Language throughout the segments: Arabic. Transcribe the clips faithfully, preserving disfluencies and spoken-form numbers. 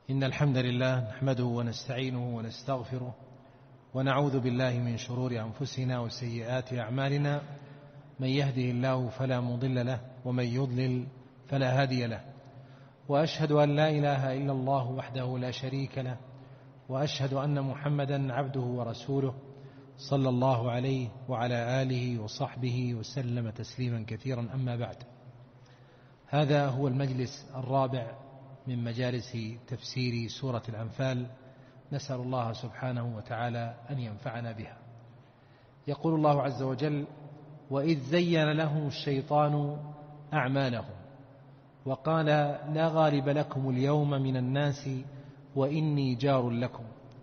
إن الحمد لله نحمده ونستعينه ونستغفره ونعوذ بالله من شرور أنفسنا وسيئات أعمالنا. من يهده الله فلا مضل له ومن يضلل فلا هادي له، وأشهد أن لا إله إلا الله وحده لا شريك له، وأشهد أن محمدا عبده ورسوله صلى الله عليه وعلى آله وصحبه وسلم تسليما كثيرا. أما بعد، هذا هو المجلس الرابع من مجالس تفسير سورة الأنفال، نسأل الله سبحانه وتعالى أن ينفعنا بها. يقول الله عز وجل: وإذ زين لهم الشيطان أعمالهم وقال لا غالب لكم اليوم من الناس وإني جار لكم.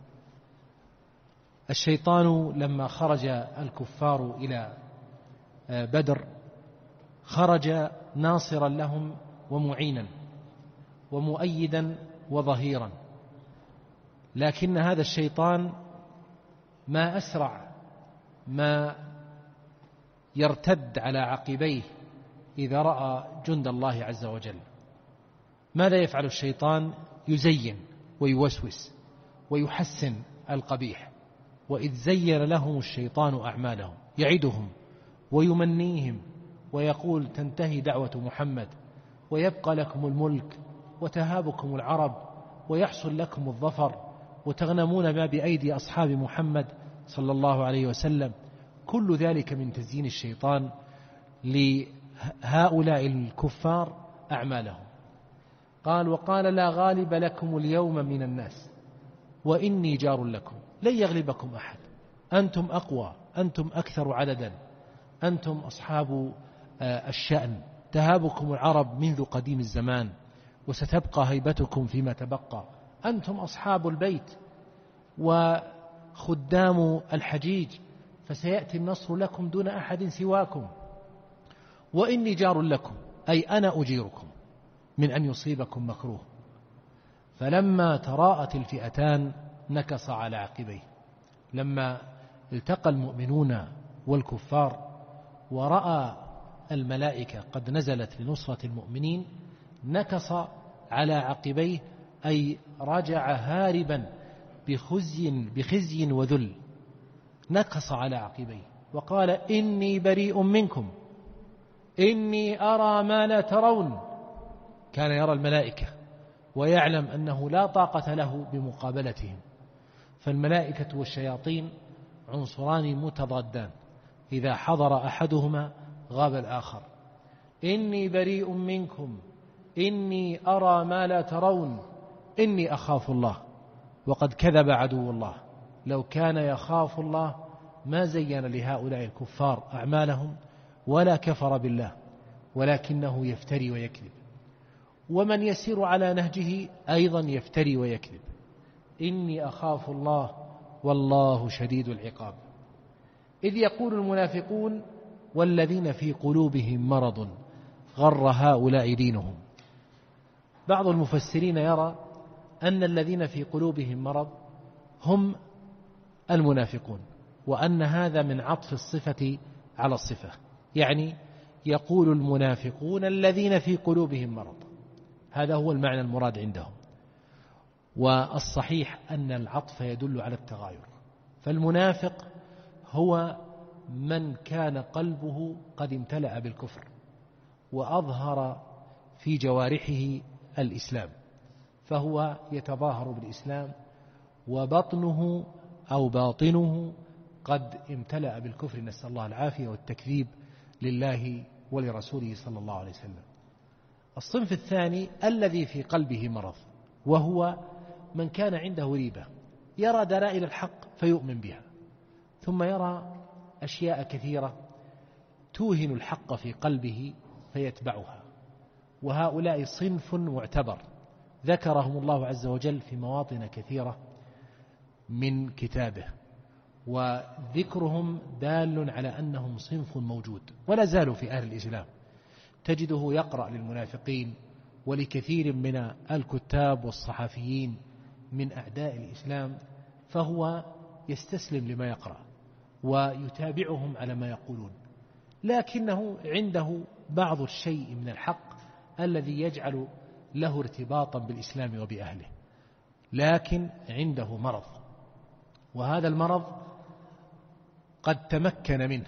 الشيطان لما خرج الكفار إلى بدر خرج ناصرا لهم ومعينا ومؤيدا وظهيرا، لكن هذا الشيطان ما أسرع ما يرتد على عقبيه إذا رأى جند الله عز وجل. ماذا يفعل الشيطان؟ يزين ويوسوس ويحسن القبيح. وإذ زين لهم الشيطان أعمالهم، يعدهم ويمنيهم ويقول تنتهي دعوة محمد ويبقى لكم الملك وتهابكم العرب ويحصل لكم الظفر وتغنمون ما بأيدي أصحاب محمد صلى الله عليه وسلم. كل ذلك من تزيين الشيطان لهؤلاء الكفار أعمالهم. قال: وقال لا غالب لكم اليوم من الناس وإني جار لكم. لن يغلبكم أحد، أنتم أقوى، أنتم أكثر عددا، أنتم أصحاب الشأن، تهابكم العرب منذ قديم الزمان وستبقى هيبتكم فيما تبقى، أنتم أصحاب البيت وخدام الحجيج، فسيأتي النصر لكم دون أحد سواكم. وإني جار لكم، أي أنا أجيركم من أن يصيبكم مكروه. فلما تراءت الفئتان نكص على عقبيه. لما التقى المؤمنون والكفار ورأى الملائكة قد نزلت لنصرة المؤمنين نكص على عقبيه، أي رجع هاربا بخزي, بخزي وذل. نكص على عقبيه وقال إني بريء منكم إني أرى ما لا ترون. كان يرى الملائكة ويعلم أنه لا طاقة له بمقابلتهم. فالملائكة والشياطين عنصران متضادان، إذا حضر أحدهما غاب الآخر. إني بريء منكم إني أرى ما لا ترون إني أخاف الله. وقد كذب عدو الله، لو كان يخاف الله ما زين لهؤلاء الكفار أعمالهم ولا كفر بالله، ولكنه يفتري ويكذب. ومن يسير على نهجه أيضا يفتري ويكذب. إني أخاف الله والله شديد العقاب. إذ يقول المنافقون والذين في قلوبهم مرض غر هؤلاء دينهم. بعض المفسرين يرى أن الذين في قلوبهم مرض هم المنافقون، وأن هذا من عطف الصفة على الصفة، يعني يقول المنافقون الذين في قلوبهم مرض، هذا هو المعنى المراد عندهم. والصحيح أن العطف يدل على التغاير. فالمنافق هو من كان قلبه قد امتلأ بالكفر وأظهر في جوارحه الإسلام، فهو يتظاهر بالإسلام وبطنه أو باطنه قد امتلأ بالكفر، نسأل الله العافية والتكذيب لله ولرسوله صلى الله عليه وسلم. الصنف الثاني الذي في قلبه مرض، وهو من كان عنده ريبة، يرى دلائل الحق فيؤمن بها، ثم يرى أشياء كثيرة توهن الحق في قلبه فيتبعها. وهؤلاء صنف معتبر ذكرهم الله عز وجل في مواطن كثيرة من كتابه، وذكرهم دال على أنهم صنف موجود ولا زالوا في أهل الإسلام. تجده يقرأ للمنافقين ولكثير من الكتاب والصحفيين من أعداء الإسلام، فهو يستسلم لما يقرأ ويتابعهم على ما يقولون، لكنه عنده بعض الشيء من الحق الذي يجعل له ارتباطا بالإسلام وبأهله. لكن عنده مرض، وهذا المرض قد تمكن منه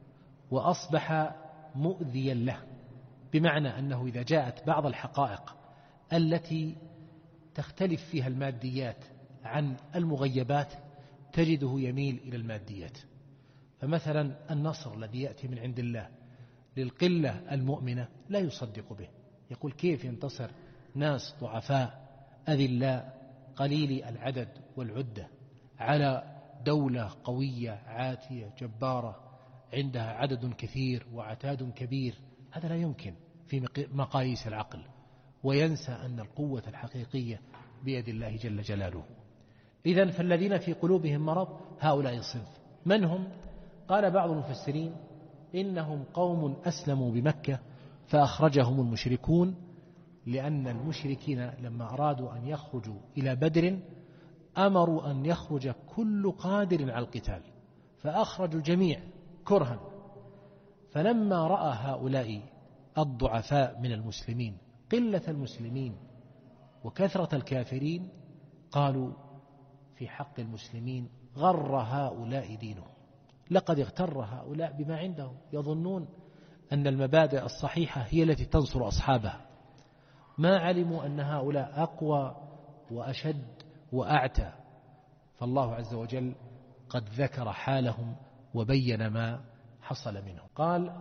وأصبح مؤذيا له، بمعنى أنه إذا جاءت بعض الحقائق التي تختلف فيها الماديات عن المغيبات تجده يميل إلى الماديات. فمثلا النصر الذي يأتي من عند الله للقلة المؤمنة لا يصدق به، يقول كيف ينتصر ناس ضعفاء أذلاء قليل العدد والعدة على دولة قوية عاتية جبارة عندها عدد كثير وعتاد كبير؟ هذا لا يمكن في مقاييس العقل، وينسى أن القوة الحقيقية بيد الله جل جلاله. إذن فالذين في قلوبهم مرض هؤلاء الصنف من هم؟ قال بعض المفسرين إنهم قوم أسلموا بمكة فأخرجهم المشركون، لأن المشركين لما أرادوا أن يخرجوا إلى بدر أمروا أن يخرج كل قادر على القتال، فأخرجوا الجميع كرها. فلما رأى هؤلاء الضعفاء من المسلمين قلة المسلمين وكثرة الكافرين قالوا في حق المسلمين غر هؤلاء دينهم، لقد اغتر هؤلاء بما عندهم، يظنون أن المبادئ الصحيحة هي التي تنصر أصحابها، ما علموا أن هؤلاء أقوى وأشد وأعتى. فالله عز وجل قد ذكر حالهم وبين ما حصل منهم. قال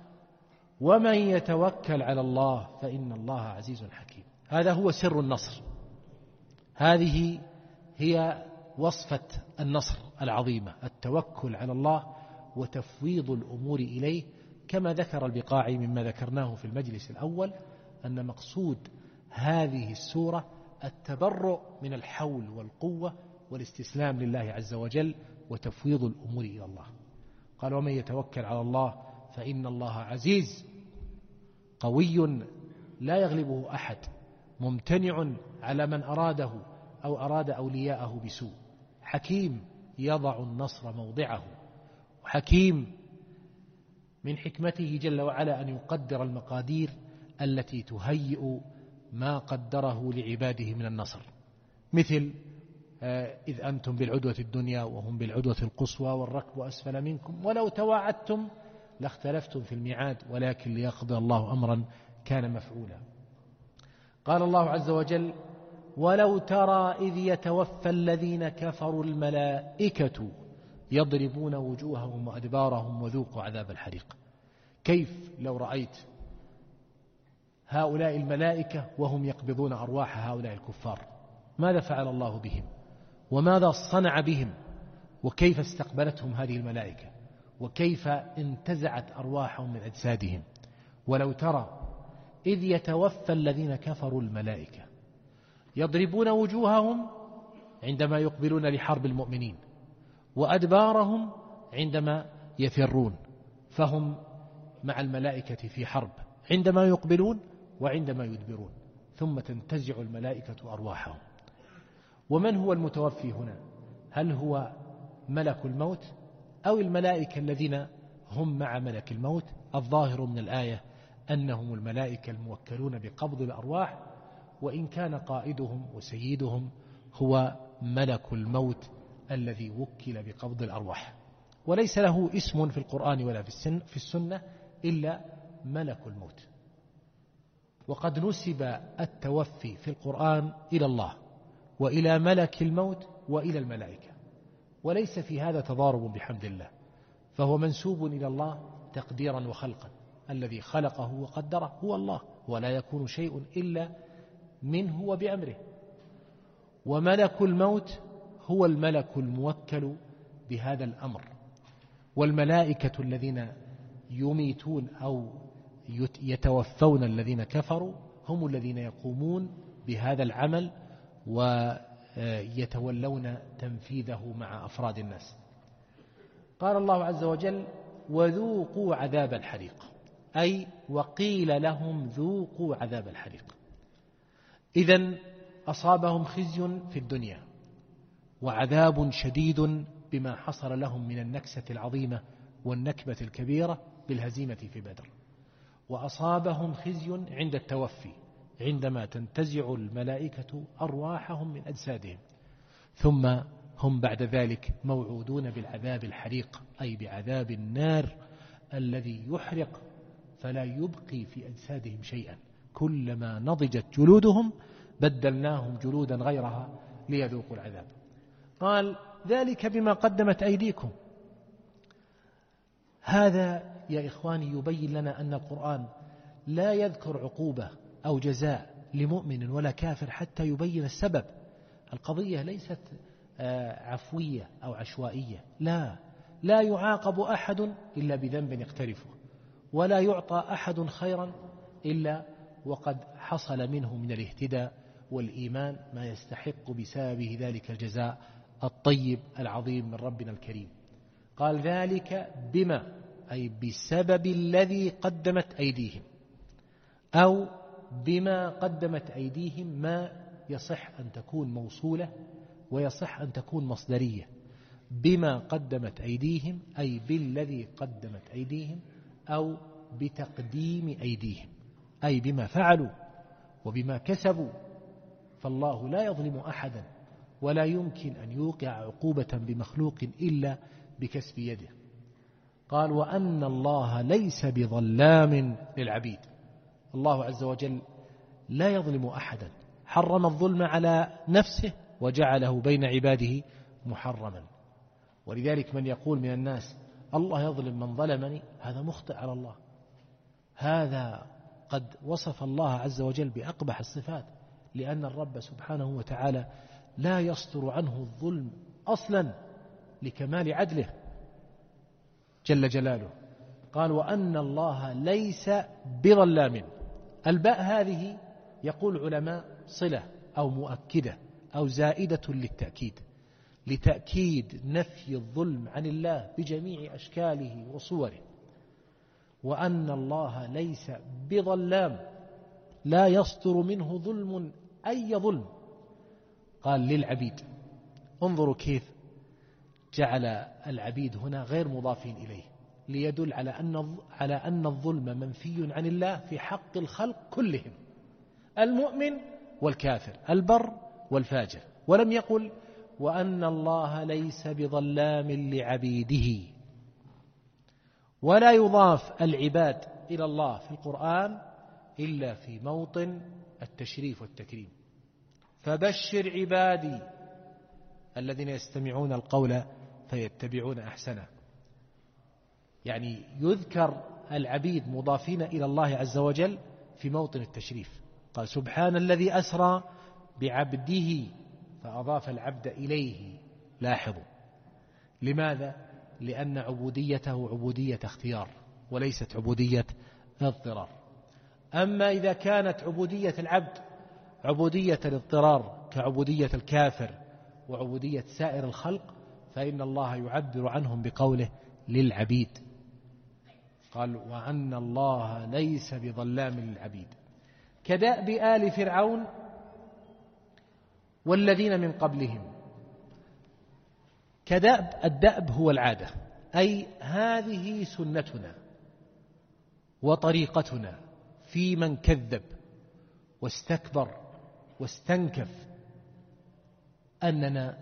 ومن يتوكل على الله فإن الله عزيز حكيم. هذا هو سر النصر، هذه هي وصفة النصر العظيمة، التوكل على الله وتفويض الأمور إليه، كما ذكر البقاعي مما ذكرناه في المجلس الأول أن مقصود هذه السورة التبرؤ من الحول والقوة والاستسلام لله عز وجل وتفويض الأمور إلى الله. قال ومن يتوكل على الله فإن الله عزيز قوي لا يغلبه أحد، ممتنع على من أراده أو أراد أولياءه بسوء، حكيم يضع النصر موضعه، وحكيم من حكمته جل وعلا أن يقدر المقادير التي تهيئ ما قدره لعباده من النصر، مثل إذ أنتم بالعدوة الدنيا وهم بالعدوة القصوى والركب أسفل منكم ولو تواعدتم لاختلفتم في الميعاد ولكن ليقضي الله أمرا كان مفعولا. قال الله عز وجل ولو ترى إذ يتوفى الذين كفروا الملائكة يضربون وجوههم وأدبارهم وذوقوا عذاب الحريق. كيف لو رأيت هؤلاء الملائكة وهم يقبضون أرواح هؤلاء الكفار، ماذا فعل الله بهم وماذا صنع بهم وكيف استقبلتهم هذه الملائكة وكيف انتزعت أرواحهم من أجسادهم. ولو ترى إذ يتوفى الذين كفروا الملائكة يضربون وجوههم عندما يقبلون لحرب المؤمنين وأدبارهم عندما يفرون، فهم مع الملائكة في حرب عندما يقبلون وعندما يدبرون، ثم تنتزع الملائكة أرواحهم. ومن هو المتوفي هنا؟ هل هو ملك الموت أو الملائكة الذين هم مع ملك الموت؟ الظاهر من الآية أنهم الملائكة الموكلون بقبض الأرواح، وإن كان قائدهم وسيدهم هو ملك الموت الذي وكل بقبض الأرواح، وليس له اسم في القرآن ولا في السنة إلا ملك الموت. وقد نسب التوفي في القرآن إلى الله وإلى ملك الموت وإلى الملائكة، وليس في هذا تضارب بحمد الله، فهو منسوب إلى الله تقديرا وخلقا، الذي خلقه وقدره هو الله ولا يكون شيء إلا منه وبأمره. وملك الموت هو الملك الموكل بهذا الأمر، والملائكة الذين يميتون أو يتوفون الذين كفروا هم الذين يقومون بهذا العمل ويتولون تنفيذه مع أفراد الناس. قال الله عز وجل وذوقوا عذاب الحريق، أي وقيل لهم ذوقوا عذاب الحريق. إذن أصابهم خزي في الدنيا وعذاب شديد بما حصل لهم من النكسة العظيمة والنكبة الكبيرة بالهزيمة في بدر، وأصابهم خزي عند التوفي عندما تنتزع الملائكة أرواحهم من أجسادهم، ثم هم بعد ذلك موعودون بالعذاب الحريق، أي بعذاب النار الذي يحرق فلا يبقي في أجسادهم شيئا، كلما نضجت جلودهم بدلناهم جلودا غيرها ليذوقوا العذاب. قال ذلك بما قدمت أيديكم. هذا يا إخواني يبين لنا أن القرآن لا يذكر عقوبة أو جزاء لمؤمن ولا كافر حتى يبين السبب. القضية ليست عفوية أو عشوائية، لا لا يعاقب أحد إلا بذنب يقترفه، ولا يعطى أحد خيرا إلا وقد حصل منه من الاهتداء والإيمان ما يستحق بسببه ذلك الجزاء الطيب العظيم من ربنا الكريم. قال ذلك بما، أي بسبب الذي قدمت أيديهم، أو بما قدمت أيديهم ما يصح أن تكون موصولة ويصح أن تكون مصدرية. بما قدمت أيديهم أي بالذي قدمت أيديهم، أو بتقديم أيديهم أي بما فعلوا وبما كسبوا. فالله لا يظلم أحدا، ولا يمكن أن يوقع عقوبة بمخلوق إلا بكسب يده. قال وأن الله ليس بظلام للعبيد. الله عز وجل لا يظلم أحدا، حرم الظلم على نفسه وجعله بين عباده محرما. ولذلك من يقول من الناس الله يظلم من ظلمني، هذا مخطئ على الله. هذا قد وصف الله عز وجل بأقبح الصفات، لأن الرب سبحانه وتعالى لا يصدر عنه الظلم أصلا لكمال عدله جل جلاله. قال وأن الله ليس بظلام. الباء هذه يقول علماء صلة أو مؤكدة أو زائدة للتأكيد، لتأكيد نفي الظلم عن الله بجميع أشكاله وصوره. وأن الله ليس بظلام، لا يصدر منه ظلم أي ظلم. قال للعبيد. انظروا كيف جعل العبيد هنا غير مضافين إليه، ليدل على أن على أن الظلم منفي عن الله في حق الخلق كلهم، المؤمن والكافر، البر والفاجر. ولم يقل وأن الله ليس بظلام لعبيده. ولا يضاف العباد إلى الله في القرآن إلا في موطن التشريف والتكريم. فبشر عبادي الذين يستمعون القول فيتبعون أحسنه. يعني يذكر العبيد مضافين إلى الله عز وجل في موطن التشريف. قال سبحان الذي أسرى بعبده، فأضاف العبد إليه. لاحظوا لماذا؟ لأن عبوديته عبودية اختيار وليست عبودية اضطرار. أما إذا كانت عبودية العبد عبودية الاضطرار كعبودية الكافر وعبودية سائر الخلق، فإن الله يعبر عنهم بقوله للعبيد. قال وأن الله ليس بظلام للعبيد. كدأب آل فرعون والذين من قبلهم. كدأب، الدأب هو العادة، أي هذه سنتنا وطريقتنا في من كذب واستكبر واستنكف، أننا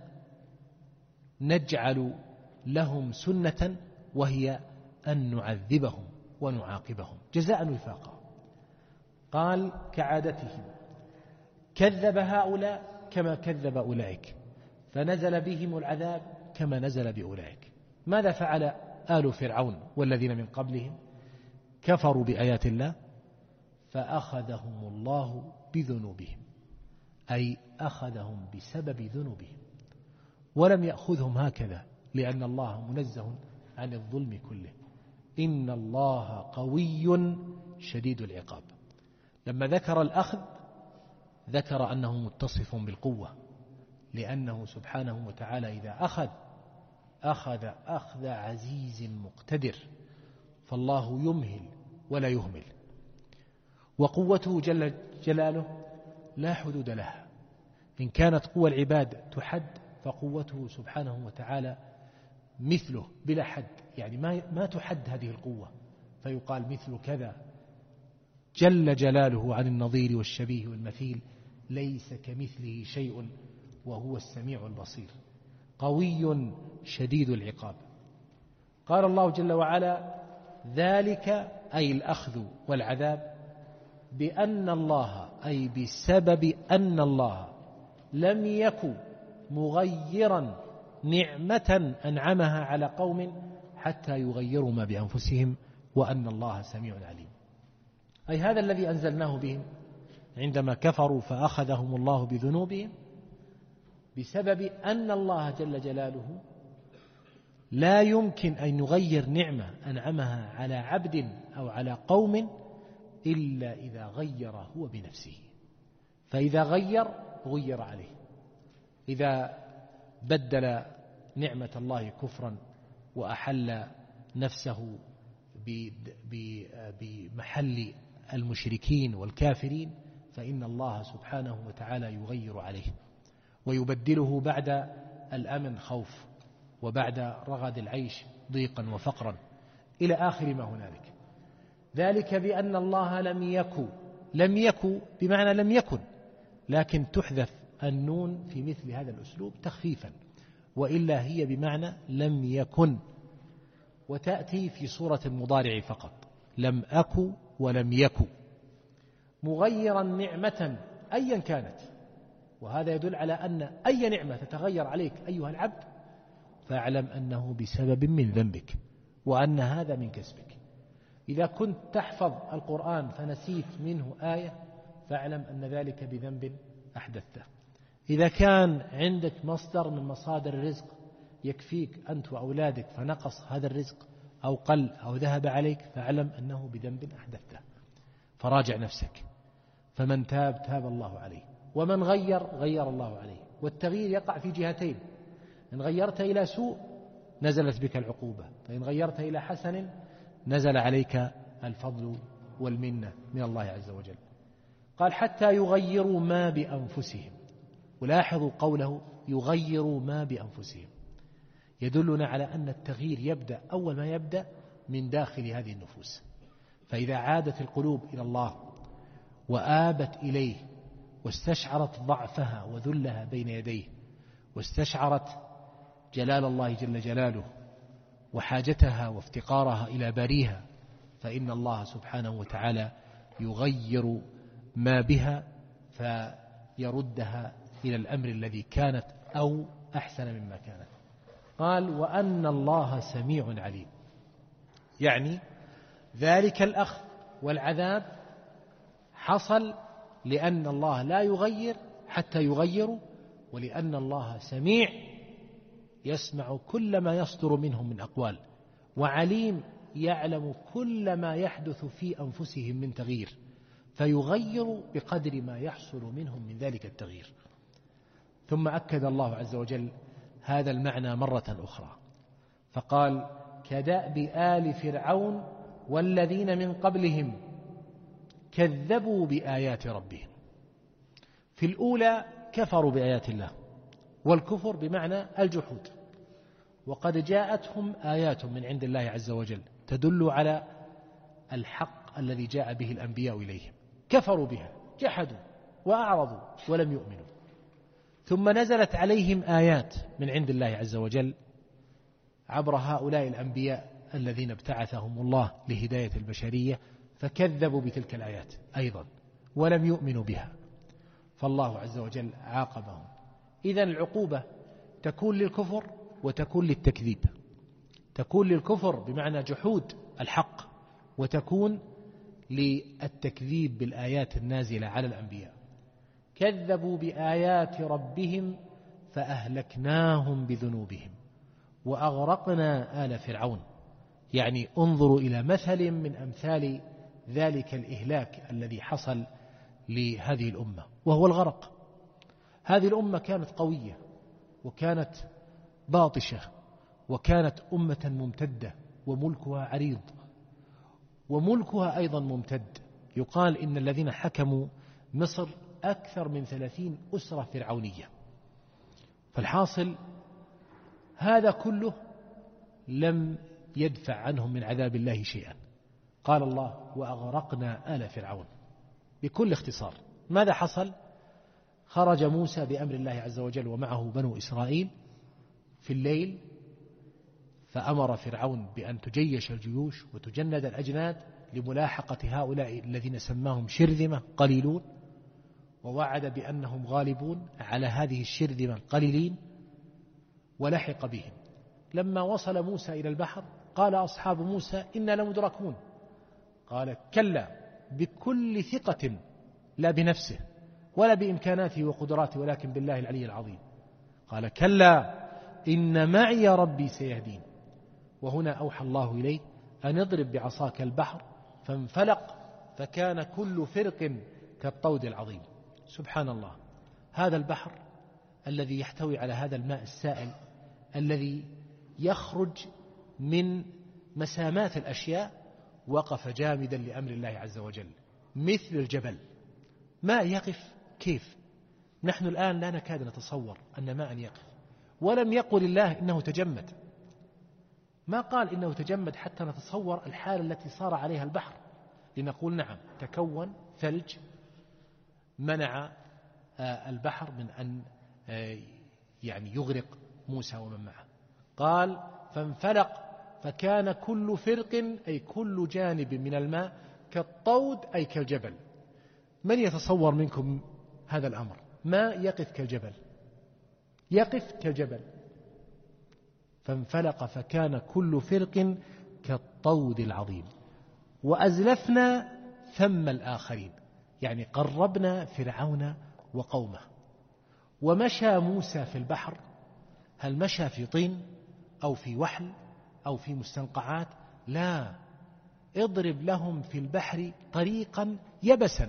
نجعل لهم سنة وهي أن نعذبهم ونعاقبهم جزاء وفاقا. قال كعادتهم كذب هؤلاء كما كذب أولئك، فنزل بهم العذاب كما نزل بأولئك. ماذا فعل آل فرعون والذين من قبلهم؟ كفروا بآيات الله فأخذهم الله بذنوبهم، أي أخذهم بسبب ذنوبهم، ولم يأخذهم هكذا، لأن الله منزه عن الظلم كله. إن الله قوي شديد العقاب. لما ذكر الأخذ ذكر أنه متصف بالقوة، لأنه سبحانه وتعالى إذا أخذ أخذ أخذ عزيز مقتدر، فالله يمهل ولا يهمل. وقوته جل جلاله لا حدود لها. إن كانت قوى العباد تحد، فقوته سبحانه وتعالى مثله بلا حد، يعني ما ما تحد هذه القوة فيقال مثل كذا. جل جلاله عن النظير والشبيه والمثيل، ليس كمثله شيء وهو السميع البصير، قوي شديد العقاب. قال الله جل وعلا: ذلك أي الأخذ والعذاب بأن الله، أي بسبب أن الله لم يكن مغيرا نعمة أنعمها على قوم حتى يغيروا ما بأنفسهم، وأن الله سميع عليم. أي هذا الذي أنزلناه بهم عندما كفروا فأخذهم الله بذنوبهم، بسبب أن الله جل جلاله لا يمكن أن يغير نعمة أنعمها على عبد أو على قوم إلا إذا غير هو بنفسه. فإذا غير غير عليه، إذا بدل نعمة الله كفرا وأحل نفسه بمحل المشركين والكافرين، فإن الله سبحانه وتعالى يغير عليه ويبدله بعد الأمن خوف، وبعد رغد العيش ضيقا وفقرا، إلى آخر ما هنالك. ذلك بأن الله لم يكن، لم يكن بمعنى لم يكن، لكن تحذف النون في مثل هذا الأسلوب تخفيفا، وإلا هي بمعنى لم يكن، وتأتي في صورة المضارع فقط، لم أكن ولم يكن، مغيرا نعمة أيا كانت. وهذا يدل على أن أي نعمة تتغير عليك أيها العبد فاعلم أنه بسبب من ذنبك، وأن هذا من كسبك. إذا كنت تحفظ القرآن فنسيت منه آية فاعلم أن ذلك بذنب أحدثته. إذا كان عندك مصدر من مصادر الرزق يكفيك أنت وأولادك فنقص هذا الرزق أو قل أو ذهب عليك فاعلم أنه بذنب أحدثته، فراجع نفسك. فمن تاب تاب الله عليه، ومن غير غير الله عليه. والتغيير يقع في جهتين: إن غيرت إلى سوء نزلت بك العقوبة، فإن غيرت إلى حسن نزل عليك الفضل والمنة من الله عز وجل. قال: حتى يغيروا ما بأنفسهم. ولاحظوا قوله يغيروا ما بأنفسهم، يدلنا على أن التغيير يبدأ أول ما يبدأ من داخل هذه النفوس. فإذا عادت القلوب إلى الله وآبت إليه واستشعرت ضعفها وذلها بين يديه، واستشعرت جلال الله جل جلاله وحاجتها وافتقارها إلى باريها، فإن الله سبحانه وتعالى يغير ما بها فيردها إلى الأمر الذي كانت أو أحسن مما كانت. قال: وأن الله سميع عليم. يعني ذلك الأخذ والعذاب حصل لأن الله لا يغير حتى يغيروا، ولأن الله سميع يسمع كل ما يصدر منهم من أقوال، وعليم يعلم كل ما يحدث في أنفسهم من تغيير، فيغير بقدر ما يحصل منهم من ذلك التغيير. ثم أكد الله عز وجل هذا المعنى مرة أخرى فقال: كدأب آل فرعون والذين من قبلهم كذبوا بآيات ربهم. في الأولى كفروا بآيات الله، والكفر بمعنى الجحود، وقد جاءتهم آيات من عند الله عز وجل تدل على الحق الذي جاء به الأنبياء إليهم، كفروا بها، جحدوا وأعرضوا ولم يؤمنوا. ثم نزلت عليهم آيات من عند الله عز وجل عبر هؤلاء الأنبياء الذين ابتعثهم الله لهداية البشرية، فكذبوا بتلك الآيات أيضا ولم يؤمنوا بها، فالله عز وجل عاقبهم. إذن العقوبة تكون للكفر وتكون للتكذيب، تكون للكفر بمعنى جحود الحق، وتكون للتكذيب بالآيات النازلة على الأنبياء. كذبوا بآيات ربهم فأهلكناهم بذنوبهم وأغرقنا آل فرعون. يعني انظروا إلى مثل من أمثال ذلك الإهلاك الذي حصل لهذه الأمة، وهو الغرق. هذه الأمة كانت قوية وكانت باطشة وكانت أمة ممتدة وملكها عريض، وملكها أيضا ممتد. يقال إن الذين حكموا مصر أكثر من ثلاثين أسرة فرعونية. فالحاصل هذا كله لم يدفع عنهم من عذاب الله شيئا. قال الله: وأغرقنا آل فرعون. بكل اختصار. ماذا حصل؟ خرج موسى بأمر الله عز وجل ومعه بنو إسرائيل في الليل، فأمر فرعون بأن تجيش الجيوش وتجند الأجناد لملاحقة هؤلاء الذين سماهم شرذمة قليلون، ووعد بأنهم غالبون على هذه الشرذمة القليلين، ولحق بهم. لما وصل موسى إلى البحر قال أصحاب موسى إنا لمدركون، قال كلا، بكل ثقة، لا بنفسه ولا بإمكاناته وقدراته ولكن بالله العلي العظيم. قال كلا إن معي ربي سيهدين. وهنا أوحى الله إليه أن اضرب بعصاك البحر فانفلق فكان كل فرق كالطود العظيم. سبحان الله، هذا البحر الذي يحتوي على هذا الماء السائل الذي يخرج من مسامات الأشياء وقف جامدا لأمر الله عز وجل مثل الجبل. ماء يقف كيف؟ نحن الآن لا نكاد نتصور أن ماء يقف، ولم يقل الله إنه تجمد، ما قال إنه تجمد حتى نتصور الحالة التي صار عليها البحر لنقول نعم تكون ثلج منع البحر من أن يعني يغرق موسى ومن معه. قال فانفلق فكان كل فرق أي كل جانب من الماء كالطود أي كالجبل. من يتصور منكم هذا الأمر؟ ما يقف كالجبل، يقف كالجبل. فانفلق فكان كل فرق كالطود العظيم وأزلفنا ثم الآخرين، يعني قربنا فرعون وقومه. ومشى موسى في البحر، هل مشى في طين أو في وحل أو في مستنقعات؟ لا، اضرب لهم في البحر طريقا يبسا،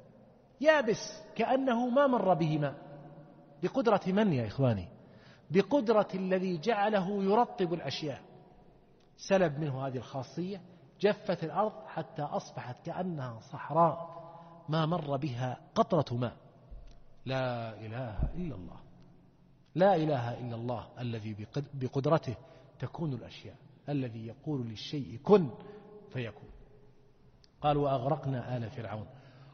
يابس كأنه ما مر به ماء. بقدرة من يا إخواني؟ بقدرة الذي جعله يرطب الأشياء. سلب منه هذه الخاصية، جفت الأرض حتى أصبحت كأنها صحراء ما مر بها قطرة ماء. لا إله إلا الله، لا إله إلا الله الذي بقدرته تكون الأشياء، الذي يقول للشيء كن فيكون. قال وأغرقنا آل فرعون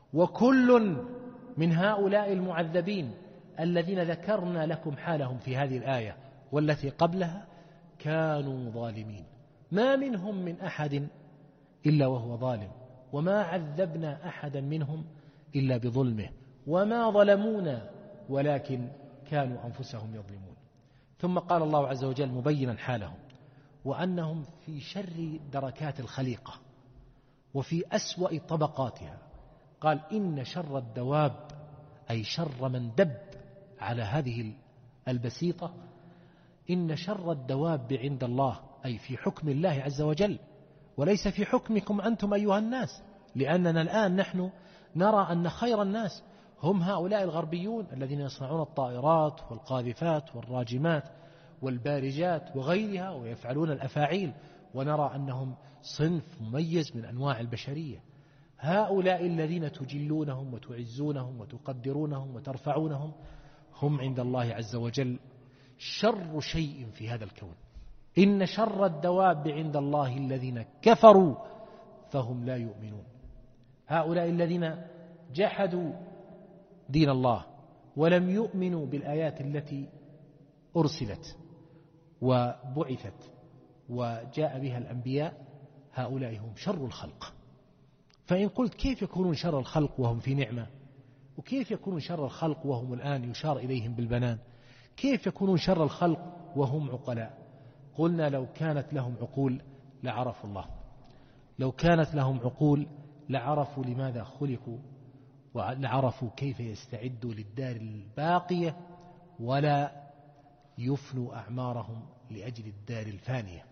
وكل من هؤلاء المعذبين الذين ذكرنا لكم حالهم في هذه الآية والتي قبلها كانوا ظالمين، ما منهم من أحد إلا وهو ظالم، وما عذبنا أحدا منهم إلا بظلمه، وما ظلمونا ولكن كانوا أنفسهم يظلمون. ثم قال الله عز وجل مبينا حالهم وأنهم في شر دركات الخليقة وفي أسوأ طبقاتها. قال إن شر الدواب أي شر من دب على هذه البسيطة، إن شر الدواب عند الله أي في حكم الله عز وجل وليس في حكمكم أنتم أيها الناس، لأننا الآن نحن نرى أن خير الناس هم هؤلاء الغربيون الذين يصنعون الطائرات والقاذفات والراجمات والبارجات وغيرها ويفعلون الأفاعيل، ونرى أنهم صنف مميز من أنواع البشرية. هؤلاء الذين تجلونهم وتعزونهم وتقدرونهم وترفعونهم هم عند الله عز وجل شر شيء في هذا الكون. إن شر الدواب عند الله الذين كفروا فهم لا يؤمنون. هؤلاء الذين جحدوا دين الله ولم يؤمنوا بالآيات التي أرسلت وبعثت وجاء بها الأنبياء، هؤلاء هم شر الخلق. فإن قلت كيف يكونون شر الخلق وهم في نعمة؟ وكيف يكونون شر الخلق وهم الآن يشار إليهم بالبنان؟ كيف يكونون شر الخلق وهم عقلاء؟ قلنا لو كانت لهم عقول لعرفوا الله، لو كانت لهم عقول لعرفوا لماذا خلقوا ولعرفوا كيف يستعدوا للدار الباقية ولا يفنوا أعمارهم لأجل الدار الفانية.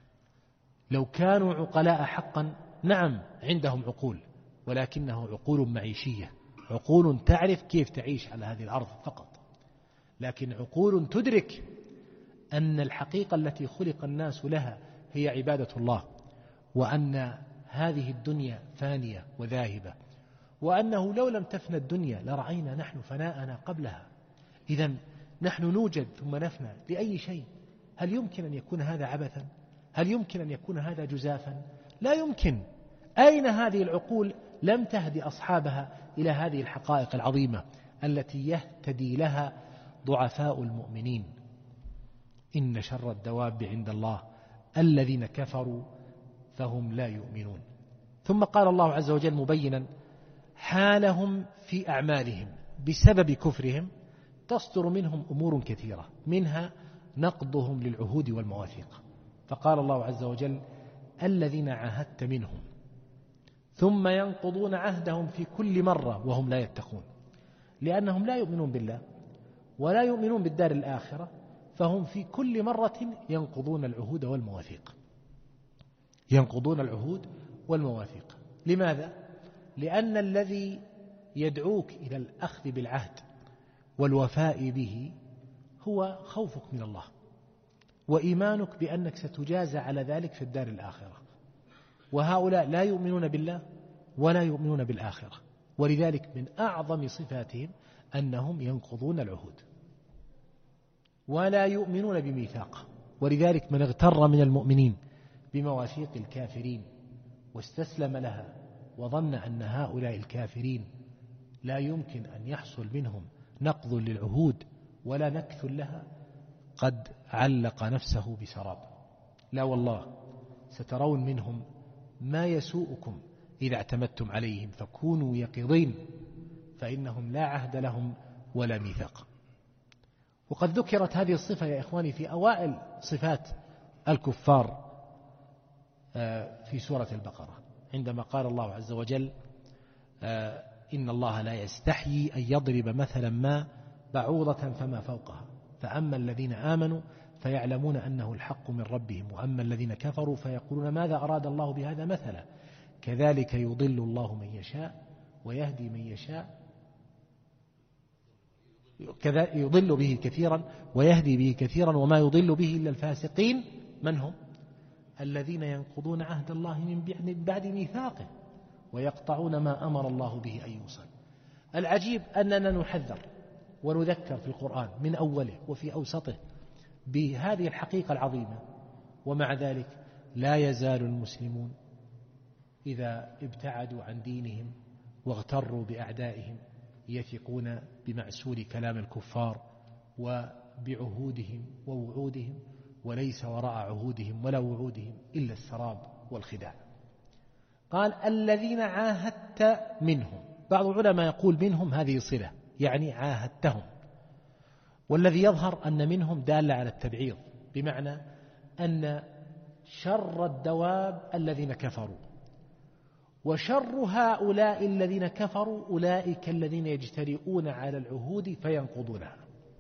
لو كانوا عقلاء حقا، نعم عندهم عقول ولكنه عقول معيشية، عقول تعرف كيف تعيش على هذه الأرض فقط، لكن عقول تدرك أن الحقيقة التي خلق الناس لها هي عبادة الله، وأن هذه الدنيا فانية وذاهبة، وأنه لو لم تفنى الدنيا لرأينا نحن فناءنا قبلها. إذن نحن نوجد ثم نفنى لأي شيء؟ هل يمكن أن يكون هذا عبثا؟ هل يمكن أن يكون هذا جزافا؟ لا يمكن. أين هذه العقول لم تهدي أصحابها إلى هذه الحقائق العظيمة التي يهتدي لها ضعفاء المؤمنين. إن شر الدواب عند الله الذين كفروا فهم لا يؤمنون. ثم قال الله عز وجل مبينا حالهم في أعمالهم بسبب كفرهم تصدر منهم أمور كثيرة، منها نقضهم للعهود والمواثيق. فقال الله عز وجل الذين عاهدت منهم ثم ينقضون عهدهم في كل مرة وهم لا يتقون، لأنهم لا يؤمنون بالله ولا يؤمنون بالدار الآخرة، فهم في كل مرة ينقضون العهود والمواثيق ينقضون العهود والمواثيق. لماذا؟ لأن الذي يدعوك إلى الأخذ بالعهد والوفاء به هو خوفك من الله وإيمانك بأنك ستجازى على ذلك في الدار الآخرة، وهؤلاء لا يؤمنون بالله ولا يؤمنون بالآخرة، ولذلك من أعظم صفاتهم أنهم ينقضون العهود ولا يؤمنون بميثاق. ولذلك من اغتر من المؤمنين بمواثيق الكافرين واستسلم لها وظن أن هؤلاء الكافرين لا يمكن أن يحصل منهم نقض للعهود ولا نكث لها قد علق نفسه بسراب. لا والله سترون منهم ما يسوءكم إذا اعتمدتم عليهم، فكونوا يقظين فإنهم لا عهد لهم ولا ميثاق. وقد ذكرت هذه الصفة يا إخواني في أوائل صفات الكفار في سورة البقرة، عندما قال الله عز وجل إن الله لا يستحيي أن يضرب مثلا ما بعوضة فما فوقها فأما الذين آمنوا فيعلمون أنه الحق من ربهم وأما الذين كفروا فيقولون ماذا أراد الله بهذا مثلا كذلك يضل الله من يشاء ويهدي من يشاء كذا يضل به كثيرا ويهدي به كثيرا وما يضل به إلا الفاسقين. من هم؟ الذين ينقضون عهد الله من بعد ميثاقه ويقطعون ما أمر الله به أن يوصل. العجيب أننا نحذر ونذكر في القرآن من أوله وفي أوسطه بهذه الحقيقة العظيمة، ومع ذلك لا يزال المسلمون إذا ابتعدوا عن دينهم واغتروا بأعدائهم يثقون بمعسول كلام الكفار وبعهودهم ووعودهم، وليس وراء عهودهم ولا وعودهم إلا السراب والخداع. قال الذين عاهدت منهم. بعض العلماء يقول منهم هذه صلة يعني عاهدتهم، والذي يظهر أن منهم دالة على التبعيض، بمعنى أن شر الدواب الذين كفروا، وشر هؤلاء الذين كفروا أولئك الذين يجترئون على العهود فينقضونها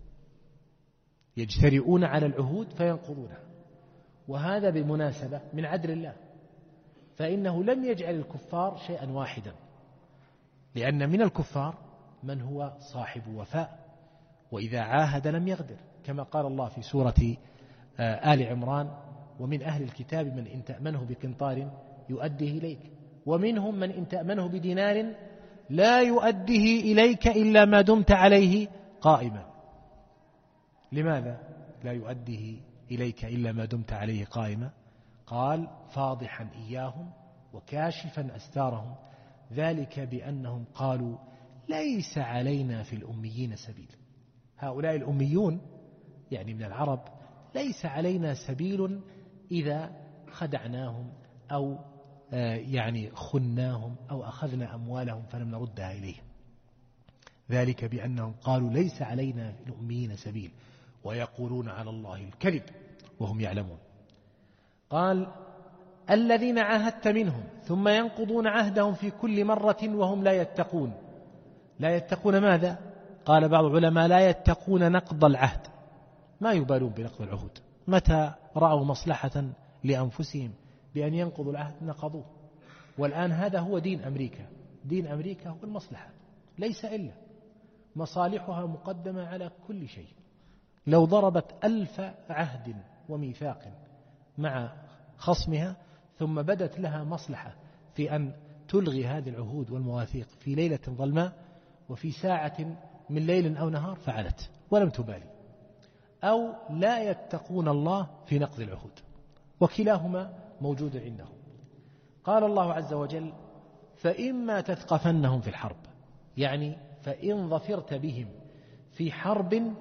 يجترئون على العهود فينقضونها وهذا بالمناسبة من عدل الله، فإنه لم يجعل الكفار شيئا واحدا، لأن من الكفار من هو صاحب وفاء وإذا عاهد لم يغدر، كما قال الله في سورة آل عمران ومن أهل الكتاب من إن تأمنه بقنطار يؤديه إليك ومنهم من إن تأمنه بدينار لا يؤديه إليك إلا ما دمت عليه قائما. لماذا لا يؤديه إليك إلا ما دمت عليه قائما؟ قال فاضحا إياهم وكاشفا أستارهم ذلك بأنهم قالوا ليس علينا في الأميين سبيل. هؤلاء الأميون يعني من العرب ليس علينا سبيل إذا خدعناهم أو يعني خناهم أو أخذنا أموالهم فلم نردها إليهم، ذلك بأنهم قالوا ليس علينا في الأميين سبيل ويقولون على الله الكذب وهم يعلمون. قال الذين عاهدت منهم ثم ينقضون عهدهم في كل مرة وهم لا يتقون. لا يتقون ماذا؟ قال بعض العلماء لا يتقون نقض العهد، ما يبالون بنقض العهود، متى رأوا مصلحة لأنفسهم بأن ينقضوا العهد نقضوه. والآن هذا هو دين أمريكا، دين أمريكا هو المصلحة ليس إلا مصالحها مقدمة على كل شيء. لو ضربت ألف عهد وميثاق مع خصمها ثم بدت لها مصلحة في أن تلغي هذه العهود والمواثيق في ليلة ظلماء وفي ساعة من ليل أو نهار فعلت ولم تبالي، أو لا يتقون الله في نقض العهود، وكلاهما موجود عندهم. قال الله عز وجل فإما تثقفنهم في الحرب يعني فإن ظفرت بهم في حرب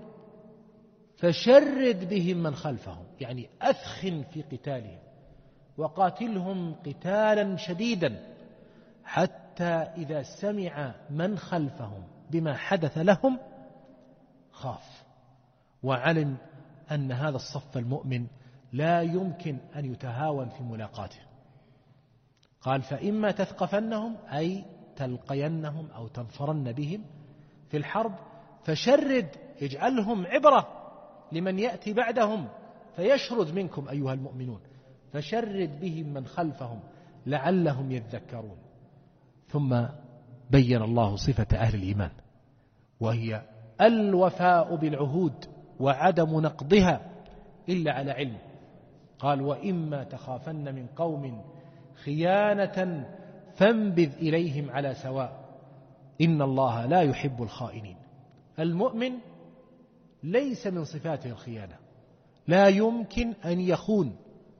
فشرد بهم من خلفهم، يعني أثخن في قتالهم وقاتلهم قتالا شديدا حتى إذا سمع من خلفهم بما حدث لهم خاف وعلم أن هذا الصف المؤمن لا يمكن أن يتهاون في ملاقاته. قال فإما تثقفنهم أي تلقينهم أو تنفرن بهم في الحرب فشرد، اجعلهم عبرة لمن يأتي بعدهم فيشرد منكم أيها المؤمنون، فشرد بهم من خلفهم لعلهم يذكرون. ثم بين الله صفة أهل الإيمان وهي الوفاء بالعهود وعدم نقضها إلا على علم. قال وإما تخافن من قوم خيانة فانبذ إليهم على سواء إن الله لا يحب الخائنين. المؤمن ليس من صفاته الخيانة، لا يمكن أن يخون،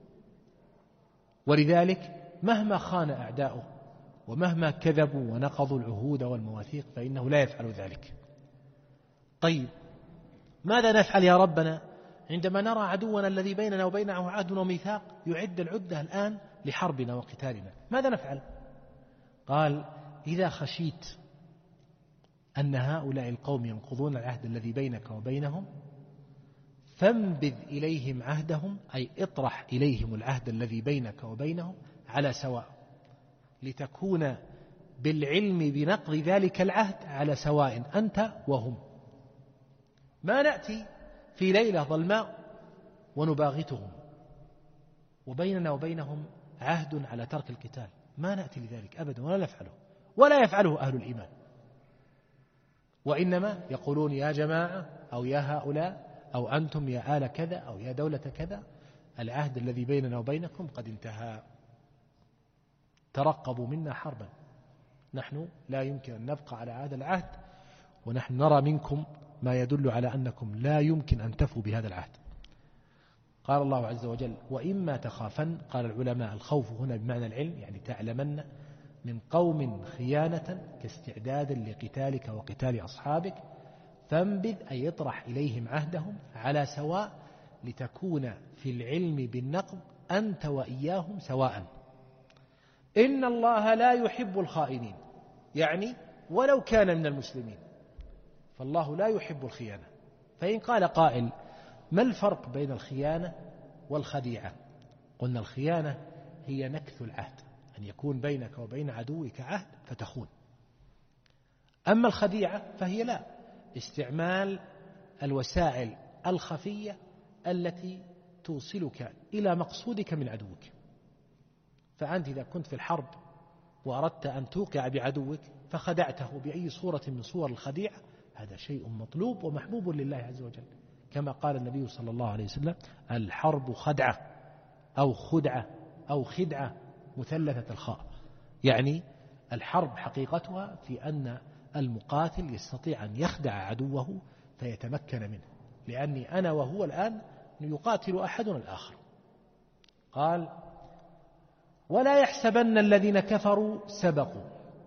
ولذلك مهما خان أعداؤه ومهما كذبوا ونقضوا العهود والمواثيق فإنه لا يفعل ذلك. طيب ماذا نفعل يا ربنا عندما نرى عدونا الذي بيننا وبينه عهد وميثاق يعد العدة الآن لحربنا وقتالنا؟ ماذا نفعل؟ قال إذا خشيت أن هؤلاء القوم ينقضون العهد الذي بينك وبينهم فانبذ إليهم عهدهم، أي اطرح إليهم العهد الذي بينك وبينهم على سواء، لتكون بالعلم بنقض ذلك العهد على سواء أنت وهم. ما نأتي في ليلة ظلماء ونباغتهم وبيننا وبينهم عهد على ترك القتال، ما نأتي لذلك أبدا ولا نفعله، ولا يفعله أهل الإيمان، وإنما يقولون يا جماعة أو يا هؤلاء أو أنتم يا آل كذا أو يا دولة كذا العهد الذي بيننا وبينكم قد انتهى، ترقبوا منا حربا، نحن لا يمكن أن نبقى على هذا العهد، ونحن نرى منكم ما يدل على أنكم لا يمكن أن تفوا بهذا العهد. قال الله عز وجل وإما تخافن، قال العلماء الخوف هنا بمعنى العلم، يعني تعلمن من قوم خيانة كاستعداد لقتالك وقتال أصحابك، فانبذ أي يطرح إليهم عهدهم على سواء لتكون في العلم بالنقض أنت وإياهم سواء. إن الله لا يحب الخائنين، يعني ولو كان من المسلمين فالله لا يحب الخيانة. فإن قال قائل ما الفرق بين الخيانة والخديعة؟ قلنا الخيانة هي نكث العهد، أن يكون بينك وبين عدوك عهد فتخون. أما الخديعة فهي لا، استعمال الوسائل الخفية التي توصلك إلى مقصودك من عدوك. فأنت إذا كنت في الحرب وأردت أن توقع بعدوك فخدعته بأي صورة من صور الخديعة، هذا شيء مطلوب ومحبوب لله عز وجل، كما قال النبي صلى الله عليه وسلم الحرب خدعة أو خدعة أو خدعة مثلثة الخاء، يعني الحرب حقيقتها في أن المقاتل يستطيع أن يخدع عدوه فيتمكن منه، لأني أنا وهو الآن يقاتل أحدنا الآخر. قال ولا يحسبن الذين كفروا سبقوا،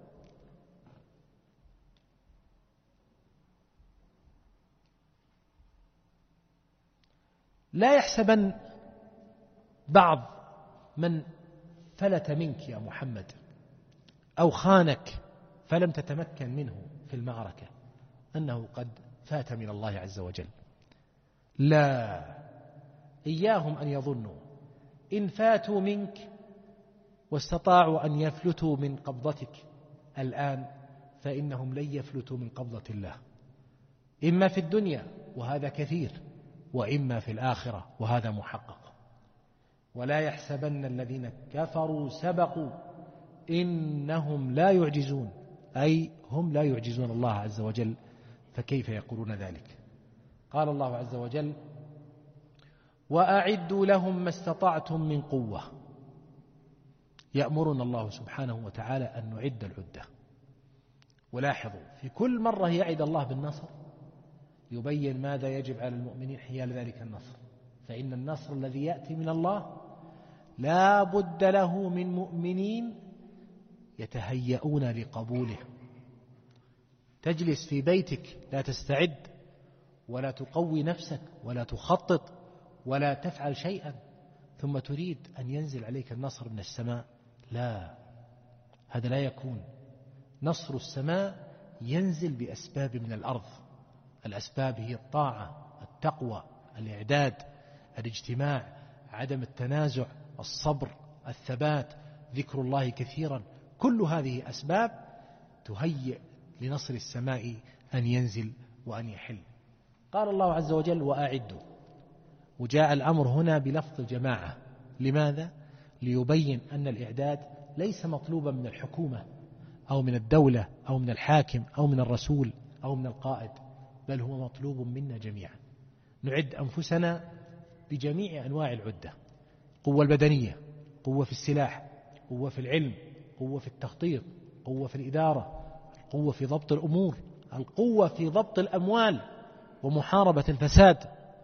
لا يحسبن بعض من فلت منك يا محمد أو خانك فلم تتمكن منه في المعركة أنه قد فات من الله عز وجل. لا، إياهم أن يظنوا إن فاتوا منك واستطاعوا أن يفلتوا من قبضتك الآن فإنهم لن يفلتوا من قبضة الله، إما في الدنيا وهذا كثير، وإما في الآخرة وهذا محقق. ولا يحسبن الذين كفروا سبقوا إنهم لا يعجزون، أي هم لا يعجزون الله عز وجل، فكيف يقولون ذلك؟ قال الله عز وجل وأعدوا لهم ما استطعتم من قوة. يأمرنا الله سبحانه وتعالى أن نعد العدة. ولاحظوا في كل مرة يعد الله بالنصر يبين ماذا يجب على المؤمنين حيال ذلك النصر، فإن النصر الذي يأتي من الله لا بد له من مؤمنين يتهيئون لقبوله، تجلس في بيتك لا تستعد ولا تقوي نفسك ولا تخطط ولا تفعل شيئا ثم تريد أن ينزل عليك النصر من السماء؟ لا، هذا لا يكون. نصر السماء ينزل بأسباب من الأرض. الأسباب هي الطاعة، التقوى، الإعداد، الاجتماع، عدم التنازع، الصبر، الثبات، ذكر الله كثيرا. كل هذه أسباب تهيئ لنصر السماء أن ينزل وأن يحل. قال الله عز وجل وأعدوا، وجاء الأمر هنا بلفظ الجماعة. لماذا؟ ليبين أن الإعداد ليس مطلوبا من الحكومة أو من الدولة أو من الحاكم أو من الرسول أو من القائد، بل هو مطلوب منا جميعا. نعد أنفسنا بجميع أنواع العدة: قوة البدنية، قوة في السلاح، قوة في العلم، قوة في التخطيط، قوة في الإدارة، القوة في ضبط الأمور، القوة في ضبط الأموال ومحاربة الفساد.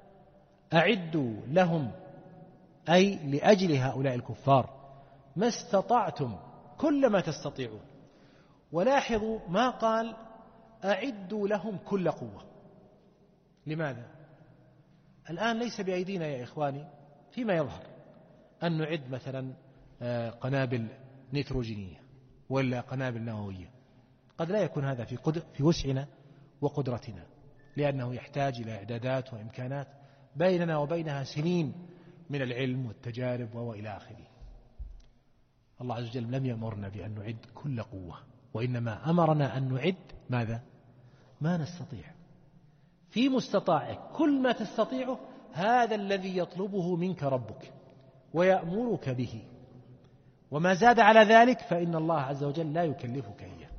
أعدوا لهم، أي لأجل هؤلاء الكفار، ما استطعتم، كل ما تستطيعون. ولاحظوا ما قال أعدوا لهم كل قوة. لماذا؟ الآن ليس بأيدينا يا إخواني فيما يظهر أن نعد مثلا قنابل نيتروجينية ولا قنابل نووية. قد لا يكون هذا في, قدر في وسعنا وقدرتنا، لأنه يحتاج إلى إعدادات وإمكانات بيننا وبينها سنين من العلم والتجارب وإلى آخره. الله عز وجل لم يأمرنا بأن نعد كل قوة، وإنما أمرنا أن نعد ماذا؟ ما نستطيع. في مستطاعك كل ما تستطيعه، هذا الذي يطلبه منك ربك ويأمرك به، وما زاد على ذلك فإن الله عز وجل لا يكلفك إياه.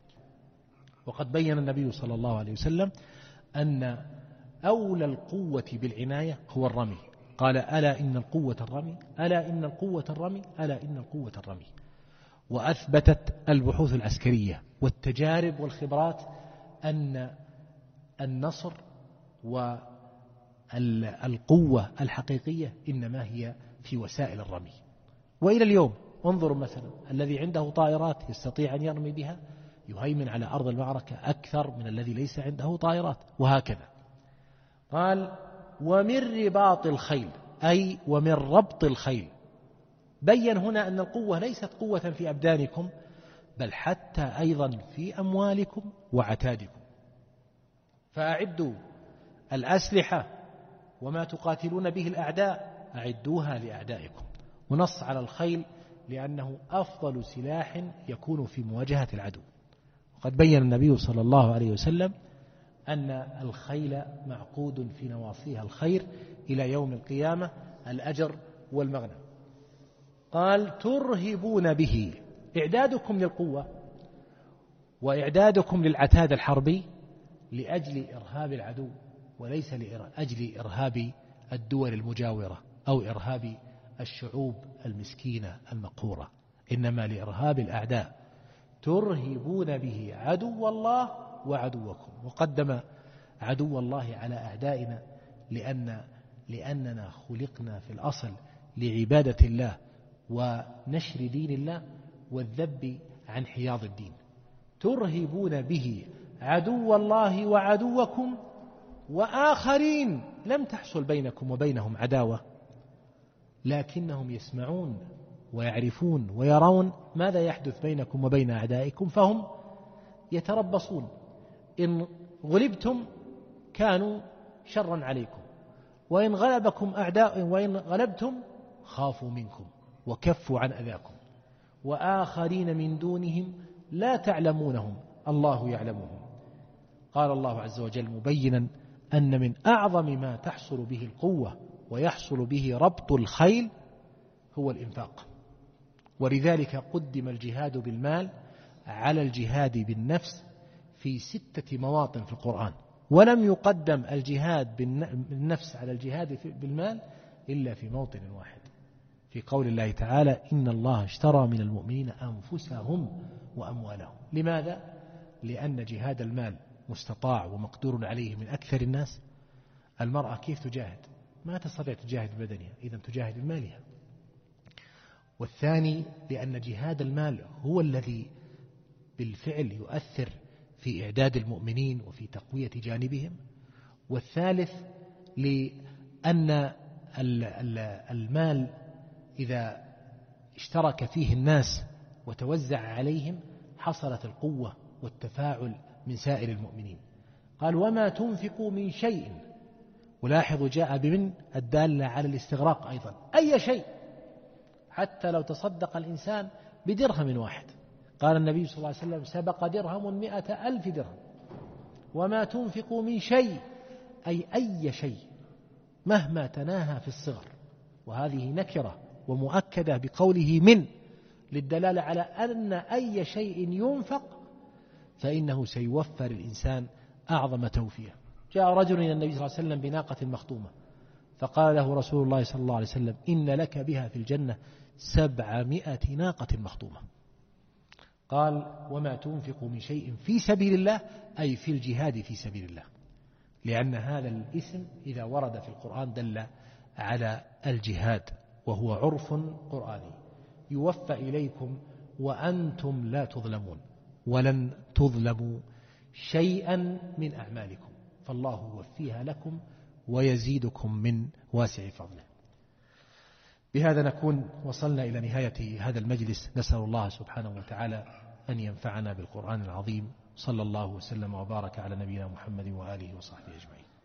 وقد بين النبي صلى الله عليه وسلم أن أولى القوة بالعناية هو الرمي. قال ألا إن القوة الرمي، ألا إن القوة الرمي، ألا إن القوة الرمي. وأثبتت البحوث العسكرية والتجارب والخبرات أن النصر والقوة الحقيقية إنما هي في وسائل الرمي. وإلى اليوم انظروا مثلا الذي عنده طائرات يستطيع أن يرمي بها يهيمن على أرض المعركة أكثر من الذي ليس عنده طائرات، وهكذا. قال ومن رباط الخيل، أي ومن ربط الخيل. بين هنا أن القوة ليست قوة في أبدانكم، بل حتى أيضا في أموالكم وعتادكم. فأعدوا الأسلحة وما تقاتلون به الأعداء، أعدوها لأعدائكم. ونص على الخيل لأنه أفضل سلاح يكون في مواجهة العدو. وقد بين النبي صلى الله عليه وسلم أن الخيل معقود في نواصيها الخير إلى يوم القيامة، الأجر والمغنم. قال ترهبون به، إعدادكم للقوة وإعدادكم للعتاد الحربي لأجل إرهاب العدو، وليس لأجل إرهاب الدول المجاورة أو إرهاب الشعوب المسكينة المقهورة، إنما لإرهاب الأعداء. ترهبون به عدو الله وعدوكم. وقدم عدو الله على أعدائنا لأن لأننا خلقنا في الأصل لعبادة الله ونشر دين الله والذب عن حياض الدين. ترهبون به عدو الله وعدوكم وآخرين لم تحصل بينكم وبينهم عداوة، لكنهم يسمعون ويعرفون ويرون ماذا يحدث بينكم وبين أعدائكم، فهم يتربصون. إن غلبتم كانوا شرا عليكم، وإن غلبكم أعداء وإن غلبتم خافوا منكم وكفوا عن أذاكم. وآخرين من دونهم لا تعلمونهم الله يعلمهم. قال الله عز وجل مبينا أن من أعظم ما تحصل به القوة ويحصل به ربط الخيل هو الإنفاق. ولذلك قدم الجهاد بالمال على الجهاد بالنفس في ستة مواطن في القرآن، ولم يقدم الجهاد بالنفس على الجهاد بالمال إلا في موطن واحد، في قول الله تعالى إن الله اشترى من المؤمنين أنفسهم وأموالهم. لماذا؟ لأن جهاد المال مستطاع ومقدور عليه من أكثر الناس. المرأة كيف تجاهد؟ ما تستطيع تجاهد بدنها، إذن تجاهد بمالها. والثاني لأن جهاد المال هو الذي بالفعل يؤثر في إعداد المؤمنين وفي تقوية جانبهم، والثالث لأن المال إذا اشترك فيه الناس وتوزع عليهم حصلت القوة والتفاعل من سائر المؤمنين. قال وما تنفقوا من شيء، ولاحظوا جاء بمن الدالة على الاستغراق أيضا، أي شيء، حتى لو تصدق الإنسان بدرهم واحد. قال النبي صلى الله عليه وسلم سبق درهم مئة ألف درهم. وما تنفقوا من شيء أي أي شيء مهما تناهى في الصغر، وهذه نكرة ومؤكدة بقوله من، للدلالة على أن أي شيء ينفق فإنه سيوفر الإنسان أعظم توفية. جاء رجل إلى النبي صلى الله عليه وسلم بناقة مخطومة، فقال له رسول الله صلى الله عليه وسلم إن لك بها في الجنة سبعمائة ناقة مخطومة. قال وما تنفق من شيء في سبيل الله أي في الجهاد في سبيل الله، لأن هذا الاسم إذا ورد في القرآن دل على الجهاد، وهو عرف قرآني. يوفى إليكم وأنتم لا تظلمون، ولن تظلموا شيئا من أعمالكم، فالله يوفيها لكم ويزيدكم من واسع فضله. بهذا نكون وصلنا إلى نهاية هذا المجلس. نسأل الله سبحانه وتعالى أن ينفعنا بالقرآن العظيم. صلى الله وسلم وبارك على نبينا محمد وآله وصحبه أجمعين.